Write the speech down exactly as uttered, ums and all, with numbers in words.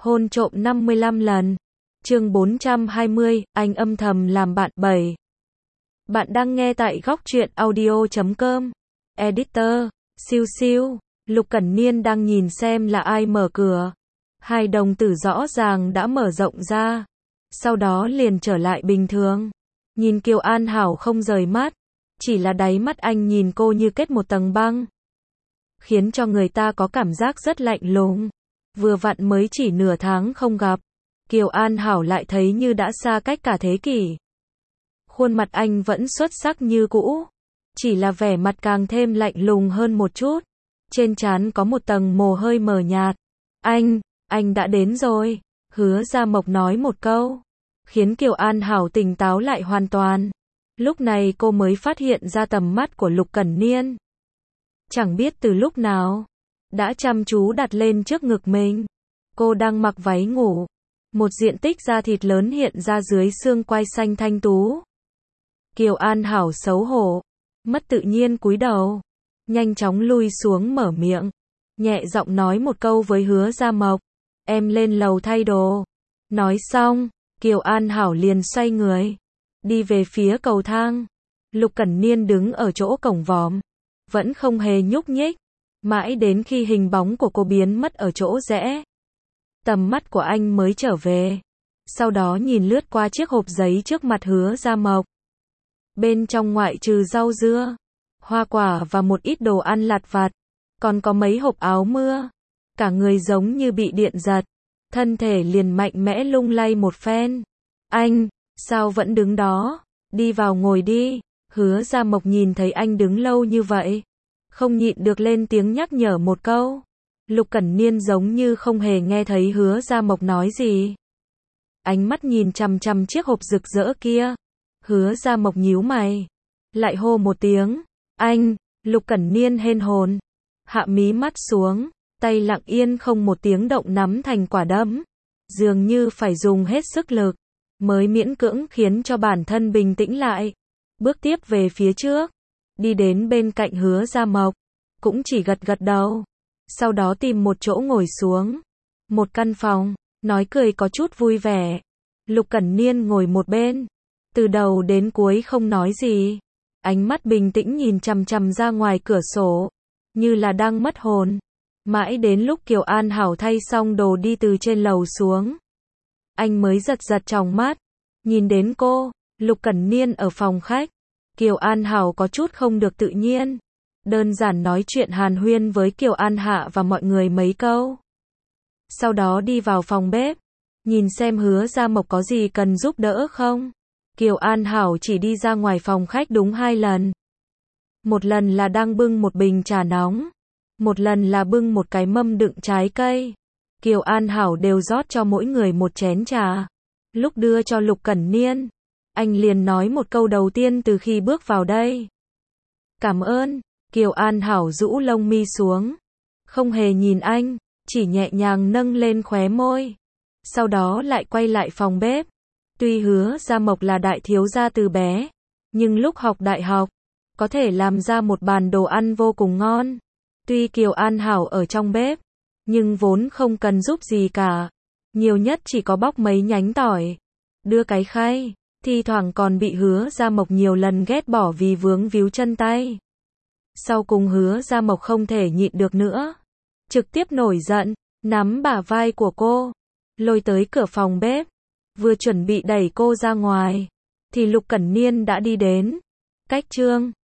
Hôn trộm năm mươi lăm lần. Chương bốn trăm hai mươi, anh âm thầm làm bạn. Bảy. Bạn đang nghe tại góc truyện audio chấm com. Editor, siêu siêu, Lục Cẩn Niên đang nhìn xem là ai mở cửa. Hai đồng tử rõ ràng đã mở rộng ra. Sau đó liền trở lại bình thường. Nhìn Kiều An Hảo không rời mắt. Chỉ là đáy mắt anh nhìn cô như kết một tầng băng. Khiến cho người ta có cảm giác rất lạnh lùng. Vừa vặn mới chỉ nửa tháng không gặp. Kiều An Hảo lại thấy như đã xa cách cả thế kỷ. Khuôn mặt anh vẫn xuất sắc như cũ. Chỉ là vẻ mặt càng thêm lạnh lùng hơn một chút. Trên trán có một tầng mồ hôi mờ nhạt. Anh, anh đã đến rồi. Hứa Gia Mộc nói một câu. Khiến Kiều An Hảo tỉnh táo lại hoàn toàn. Lúc này cô mới phát hiện ra tầm mắt của Lục Cẩn Niên. Chẳng biết từ lúc nào. Đã chăm chú đặt lên trước ngực mình. Cô đang mặc váy ngủ. Một diện tích da thịt lớn hiện ra dưới xương quai xanh thanh tú. Kiều An Hảo xấu hổ. Mất tự nhiên cúi đầu. Nhanh chóng lui xuống mở miệng. Nhẹ giọng nói một câu với Hứa Gia Mộc. Em lên lầu thay đồ. Nói xong, Kiều An Hảo liền xoay người. Đi về phía cầu thang. Lục Cẩn Niên đứng ở chỗ cổng vòm. Vẫn không hề nhúc nhích. Mãi đến khi hình bóng của cô biến mất ở chỗ rẽ. Tầm mắt của anh mới trở về. Sau đó nhìn lướt qua chiếc hộp giấy trước mặt Hứa Gia Mộc. Bên trong ngoại trừ rau dưa, hoa quả và một ít đồ ăn lặt vặt. Còn có mấy hộp áo mưa. Cả người giống như bị điện giật. Thân thể liền mạnh mẽ lung lay một phen. Anh, sao vẫn đứng đó? Đi vào ngồi đi. Hứa Gia Mộc nhìn thấy anh đứng lâu như vậy. Không nhịn được lên tiếng nhắc nhở một câu. Lục Cẩn Niên giống như không hề nghe thấy Hứa Gia Mộc nói gì. Ánh mắt nhìn chằm chằm chiếc hộp rực rỡ kia. Hứa Gia Mộc nhíu mày. Lại hô một tiếng. Anh, Lục Cẩn Niên hên hồn. Hạ mí mắt xuống. Tay lặng yên không một tiếng động nắm thành quả đấm. Dường như phải dùng hết sức lực. Mới miễn cưỡng khiến cho bản thân bình tĩnh lại. Bước tiếp về phía trước. Đi đến bên cạnh Hứa Gia Mộc. Cũng chỉ gật gật đầu. Sau đó tìm một chỗ ngồi xuống. Một căn phòng. Nói cười có chút vui vẻ. Lục Cẩn Niên ngồi một bên. Từ đầu đến cuối không nói gì. Ánh mắt bình tĩnh nhìn chằm chằm ra ngoài cửa sổ. Như là đang mất hồn. Mãi đến lúc Kiều An Hảo thay xong đồ đi từ trên lầu xuống. Anh mới giật giật tròng mắt. Nhìn đến cô. Lục Cẩn Niên ở phòng khách. Kiều An Hảo có chút không được tự nhiên. Đơn giản nói chuyện hàn huyên với Kiều An Hạ và mọi người mấy câu. Sau đó đi vào phòng bếp. Nhìn xem Hứa Gia Mộc có gì cần giúp đỡ không. Kiều An Hảo chỉ đi ra ngoài phòng khách đúng hai lần. Một lần là đang bưng một bình trà nóng. Một lần là bưng một cái mâm đựng trái cây. Kiều An Hảo đều rót cho mỗi người một chén trà. Lúc đưa cho Lục Cẩn Niên. Anh liền nói một câu đầu tiên từ khi bước vào đây. Cảm ơn. Kiều An Hảo rũ lông mi xuống. Không hề nhìn anh. Chỉ nhẹ nhàng nâng lên khóe môi. Sau đó lại quay lại phòng bếp. Tuy Hứa Gia Mộc là đại thiếu gia từ bé. Nhưng lúc học đại học. Có thể làm ra một bàn đồ ăn vô cùng ngon. Tuy Kiều An Hảo ở trong bếp. Nhưng vốn không cần giúp gì cả. Nhiều nhất chỉ có bóc mấy nhánh tỏi. Đưa cái khay. Thi thoảng còn bị Hứa Gia Mộc nhiều lần ghét bỏ vì vướng víu chân tay. Sau cùng Hứa Gia Mộc không thể nhịn được nữa. Trực tiếp nổi giận. Nắm bả vai của cô. Lôi tới cửa phòng bếp. Vừa chuẩn bị đẩy cô ra ngoài. Thì Lục Cẩn Niên đã đi đến. Cách chương.